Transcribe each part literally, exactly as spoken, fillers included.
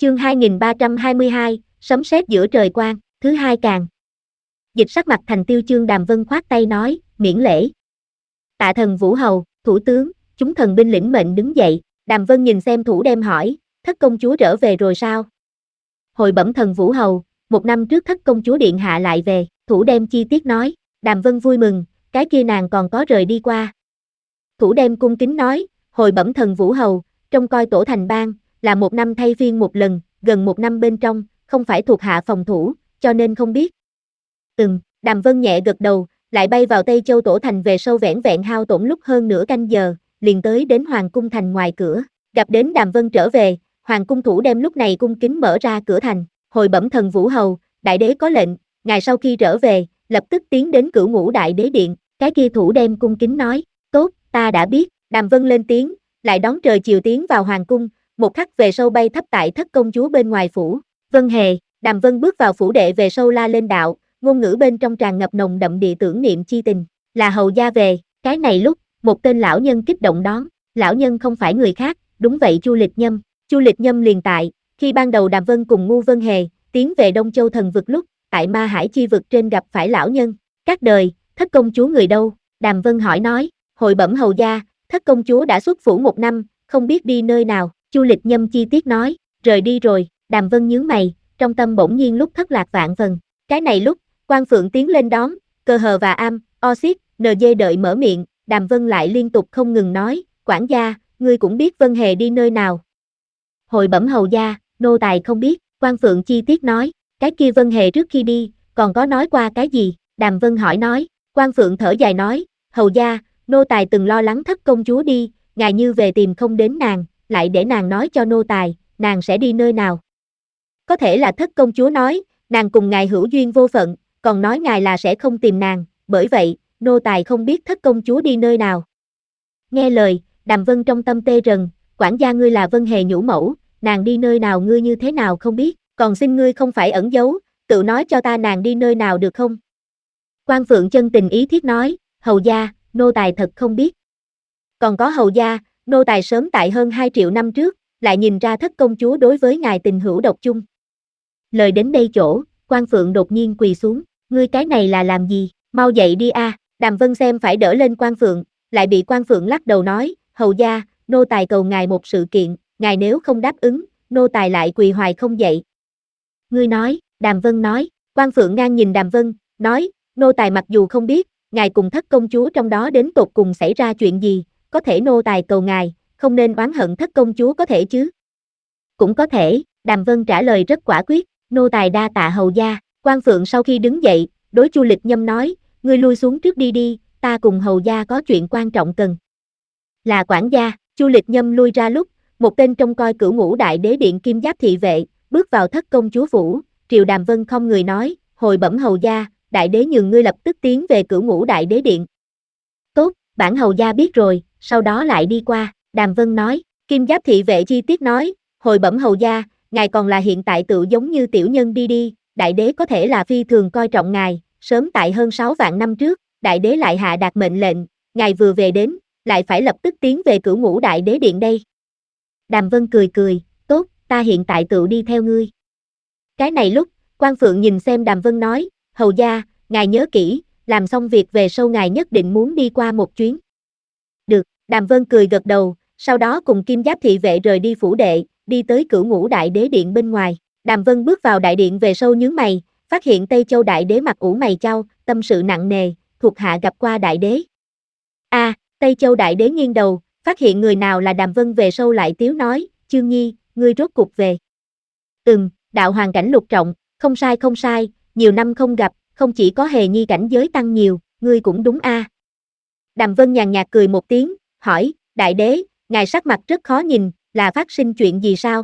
Chương hai nghìn ba trăm hai mươi hai, sấm sét giữa trời quang, thứ hai càng. Dịch sắc mặt thành tiêu chương Đàm Vân khoát tay nói, miễn lễ. Tạ thần Vũ Hầu, thủ tướng, chúng thần binh lĩnh mệnh đứng dậy, Đàm Vân nhìn xem thủ đem hỏi, thất công chúa trở về rồi sao? Hồi bẩm thần Vũ Hầu, một năm trước thất công chúa điện hạ lại về, thủ đem chi tiết nói, Đàm Vân vui mừng, cái kia nàng còn có rời đi qua. Thủ đem cung kính nói, hồi bẩm thần Vũ Hầu, trông coi tổ thành bang, là một năm thay phiên một lần, gần một năm bên trong, không phải thuộc hạ phòng thủ, cho nên không biết. Ừm, Đàm Vân nhẹ gật đầu, lại bay vào Tây Châu tổ thành về sâu vẻn vẹn hao tổn lúc hơn nửa canh giờ, liền tới đến Hoàng cung thành ngoài cửa, gặp đến Đàm Vân trở về, Hoàng cung thủ đem lúc này cung kính mở ra cửa thành, hồi bẩm thần Vũ Hầu, đại đế có lệnh, ngài sau khi trở về, lập tức tiến đến Cửu Ngũ Đại Đế điện, cái kia thủ đem cung kính nói, tốt, ta đã biết, Đàm Vân lên tiếng, lại đón trời chiều tiến vào Hoàng cung, một khắc về sâu bay thấp tại thất công chúa bên ngoài phủ, Vân Hề, Đàm Vân bước vào phủ đệ về sâu la lên đạo, ngôn ngữ bên trong tràn ngập nồng đậm địa tưởng niệm chi tình, là hầu gia về, cái này lúc, một tên lão nhân kích động đón, lão nhân không phải người khác, đúng vậy Chu Lịch Nhâm, Chu Lịch Nhâm liền tại, khi ban đầu Đàm Vân cùng Ngu Vân Hề, tiến về Đông Châu thần vực lúc, tại Ma Hải chi vực trên gặp phải lão nhân, các đời, thất công chúa người đâu, Đàm Vân hỏi nói, hồi bẩm hầu gia, thất công chúa đã xuất phủ một năm, không biết đi nơi nào, Chu Lịch Nhâm chi tiết nói, rời đi rồi, Đàm Vân nhướng mày, trong tâm bỗng nhiên lúc thất lạc vạn phần, cái này lúc, Quan Phượng tiến lên đón, Cơ Hờ và Am, Oxit, en giê đợi mở miệng, Đàm Vân lại liên tục không ngừng nói, quản gia, ngươi cũng biết Vân Hề đi nơi nào. Hồi bẩm hầu gia, nô tài không biết, Quan Phượng chi tiết nói, cái kia Vân Hề trước khi đi, còn có nói qua cái gì, Đàm Vân hỏi nói, Quan Phượng thở dài nói, hầu gia, nô tài từng lo lắng thất công chúa đi, ngài như về tìm không đến nàng, lại để nàng nói cho nô tài, nàng sẽ đi nơi nào. Có thể là thất công chúa nói, nàng cùng ngài hữu duyên vô phận, còn nói ngài là sẽ không tìm nàng, bởi vậy, nô tài không biết thất công chúa đi nơi nào. Nghe lời, Đàm Vân trong tâm tê rần, quản gia ngươi là Vân Hề nhũ mẫu, nàng đi nơi nào ngươi như thế nào không biết, còn xin ngươi không phải ẩn giấu, tự nói cho ta nàng đi nơi nào được không? Quan Phượng chân tình ý thiết nói, hầu gia, nô tài thật không biết. Còn có hầu gia, nô tài sớm tại hơn hai triệu năm trước, lại nhìn ra thất công chúa đối với ngài tình hữu độc chung. Lời đến đây chỗ, Quan Phượng đột nhiên quỳ xuống, ngươi cái này là làm gì, mau dậy đi a. Đàm Vân xem phải đỡ lên Quan Phượng, lại bị Quan Phượng lắc đầu nói, hầu gia, nô tài cầu ngài một sự kiện, ngài nếu không đáp ứng, nô tài lại quỳ hoài không dậy. Ngươi nói, Đàm Vân nói, Quan Phượng ngang nhìn Đàm Vân, nói, nô tài mặc dù không biết, ngài cùng thất công chúa trong đó đến tột cùng xảy ra chuyện gì, có thể nô tài cầu ngài, không nên oán hận thất công chúa có thể chứ? Cũng có thể, Đàm Vân trả lời rất quả quyết, nô tài đa tạ hầu gia. Quan Phượng sau khi đứng dậy, đối Chu Lịch Nhâm nói, ngươi lui xuống trước đi đi, ta cùng hầu gia có chuyện quan trọng cần. Là quản gia, Chu Lịch Nhâm lui ra lúc, một tên trông coi Cửu Ngũ Đại Đế điện kim giáp thị vệ, bước vào thất công chúa phủ, triều Đàm Vân không người nói, hồi bẩm hầu gia, đại đế nhường ngươi lập tức tiến về Cửu Ngũ Đại Đế điện. Tốt, bản hầu gia biết rồi, sau đó lại đi qua, Đàm Vân nói, kim giáp thị vệ chi tiết nói, hồi bẩm hầu gia, ngài còn là hiện tại tự giống như tiểu nhân đi đi, đại đế có thể là phi thường coi trọng ngài, sớm tại hơn sáu vạn năm trước, đại đế lại hạ đạt mệnh lệnh, ngài vừa về đến, lại phải lập tức tiến về Cửu Ngũ Đại Đế điện đây. Đàm Vân cười cười, tốt, ta hiện tại tự đi theo ngươi. Cái này lúc, Quan Phượng nhìn xem Đàm Vân nói, hầu gia, ngài nhớ kỹ, làm xong việc về sau ngài nhất định muốn đi qua một chuyến. Được, Đàm Vân cười gật đầu, sau đó cùng kim giáp thị vệ rời đi phủ đệ, đi tới Cửu Ngũ Đại Đế điện bên ngoài. Đàm Vân bước vào đại điện về sâu nhướng mày, phát hiện Tây Châu Đại Đế mặt ủ mày chau, tâm sự nặng nề, thuộc hạ gặp qua Đại Đế. A, à, Tây Châu Đại Đế nghiêng đầu, phát hiện người nào là Đàm Vân về sâu lại tiếu nói, Chương Nhi, ngươi rốt cục về. Ừm, đạo hoàng cảnh lục trọng, không sai không sai, nhiều năm không gặp, không chỉ có Hề Nhi cảnh giới tăng nhiều, ngươi cũng đúng a. À. Đàm Vân nhàn nhạt cười một tiếng, hỏi, Đại Đế, ngài sắc mặt rất khó nhìn, là phát sinh chuyện gì sao?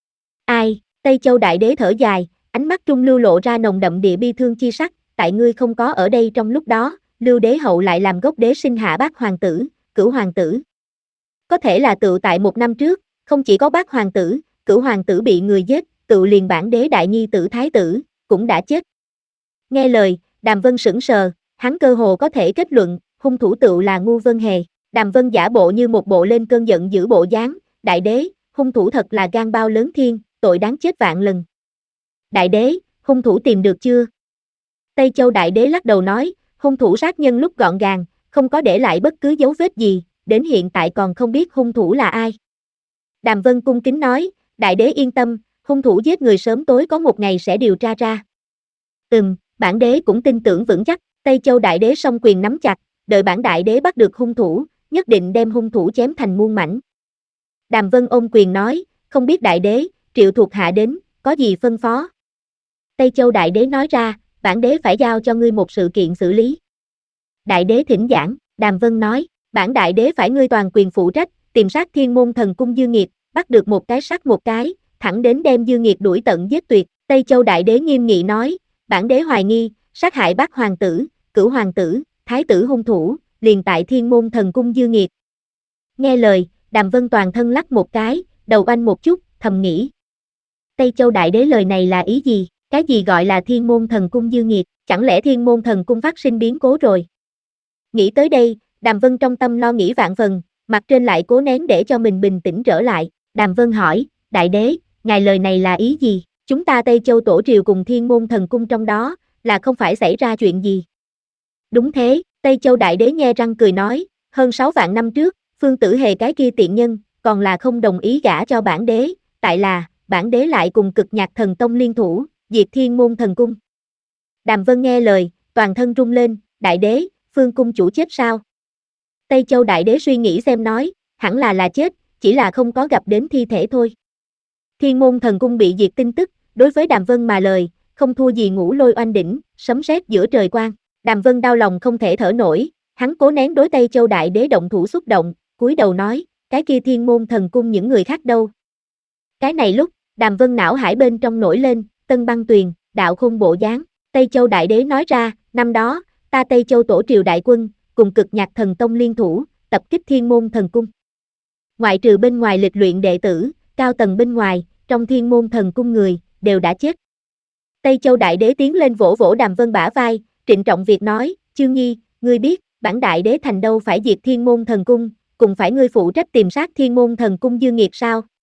Ai? Tây Châu Đại Đế thở dài, ánh mắt trung lưu lộ ra nồng đậm địa bi thương chi sắc, tại ngươi không có ở đây trong lúc đó, Lưu Đế hậu lại làm gốc đế sinh hạ bác hoàng tử, Cửu hoàng tử. Có thể là tự tại một năm trước, không chỉ có bác hoàng tử, Cửu hoàng tử bị người giết, tự liền bản đế đại nhi tử thái tử, cũng đã chết. Nghe lời, Đàm Vân sững sờ, hắn cơ hồ có thể kết luận, hung thủ tự là Ngu Vân Hề. Đàm Vân giả bộ như một bộ lên cơn giận dữ bộ dáng, đại đế, hung thủ thật là gan bao lớn thiên, tội đáng chết vạn lần. Đại đế, hung thủ tìm được chưa? Tây Châu đại đế lắc đầu nói, hung thủ sát nhân lúc gọn gàng, không có để lại bất cứ dấu vết gì, đến hiện tại còn không biết hung thủ là ai. Đàm Vân cung kính nói, đại đế yên tâm, hung thủ giết người sớm tối có một ngày sẽ điều tra ra. Ừm, bản đế cũng tin tưởng vững chắc. Tây Châu đại đế song quyền nắm chặt, đợi bản đại đế bắt được hung thủ, nhất định đem hung thủ chém thành muôn mảnh. Đàm Vân ôm quyền nói, không biết đại đế, triệu thuộc hạ đến, có gì phân phó? Tây Châu đại đế nói ra, bản đế phải giao cho ngươi một sự kiện xử lý. Đại đế thỉnh giảng, Đàm Vân nói, bản đại đế phải ngươi toàn quyền phụ trách, tìm sát Thiên Môn Thần Cung Dư Nghiệt, bắt được một cái sát một cái, thẳng đến đem Dư Nghiệt đuổi tận giết tuyệt. Tây Châu đại đế nghiêm nghị nói, bản đế hoài nghi, sát hại bác hoàng tử, cửu hoàng tử, thái tử hung thủ, liền tại Thiên Môn Thần Cung Dư Nghiệt. Nghe lời, Đàm Vân toàn thân lắc một cái, đầu oanh một chút, thầm nghĩ. Tây Châu đại đế lời này là ý gì? Cái gì gọi là Thiên Môn Thần Cung Dư Nghiệt? Chẳng lẽ Thiên Môn Thần Cung phát sinh biến cố rồi? Nghĩ tới đây, Đàm Vân trong tâm lo nghĩ vạn phần, mặt trên lại cố nén để cho mình bình tĩnh trở lại. Đàm Vân hỏi, đại đế, ngài lời này là ý gì? Chúng ta Tây Châu tổ triều cùng Thiên Môn Thần Cung trong đó, là không phải xảy ra chuyện gì? Đúng thế, Tây Châu đại đế nhe răng cười nói, hơn sáu vạn năm trước, Phương Tử Hề cái kia tiện nhân, còn là không đồng ý gả cho bản đế, tại là, bản đế lại cùng Cực Nhạc Thần Tông liên thủ, diệt Thiên Môn Thần Cung. Đàm Vân nghe lời, toàn thân rung lên, đại đế, Phương cung chủ chết sao? Tây Châu đại đế suy nghĩ xem nói, hẳn là là chết, chỉ là không có gặp đến thi thể thôi. Thiên Môn Thần Cung bị diệt tin tức, đối với Đàm Vân mà lời, không thua gì ngũ lôi oanh đỉnh, sấm sét giữa trời quang. Đàm Vân đau lòng không thể thở nổi, hắn cố nén đối Tây Châu đại đế động thủ xúc động, cúi đầu nói, cái kia Thiên Môn Thần Cung những người khác đâu? Cái này lúc, Đàm Vân não hải bên trong nổi lên, Tân Băng Tuyền, đạo khôn bộ dáng. Tây Châu đại đế nói ra, năm đó, ta Tây Châu tổ triều đại quân, cùng Cực Nhạc Thần Tông liên thủ, tập kích Thiên Môn Thần Cung. Ngoại trừ bên ngoài lịch luyện đệ tử, cao tầng bên ngoài, trong Thiên Môn Thần Cung người, đều đã chết. Tây Châu đại đế tiến lên vỗ vỗ Đàm Vân bả vai, trịnh trọng việc nói, Chương Nhi, ngươi biết, bản đại đế thành đâu phải diệt Thiên Môn Thần Cung, cùng phải ngươi phụ trách tìm sát Thiên Môn Thần Cung Dư Nghiệt sao?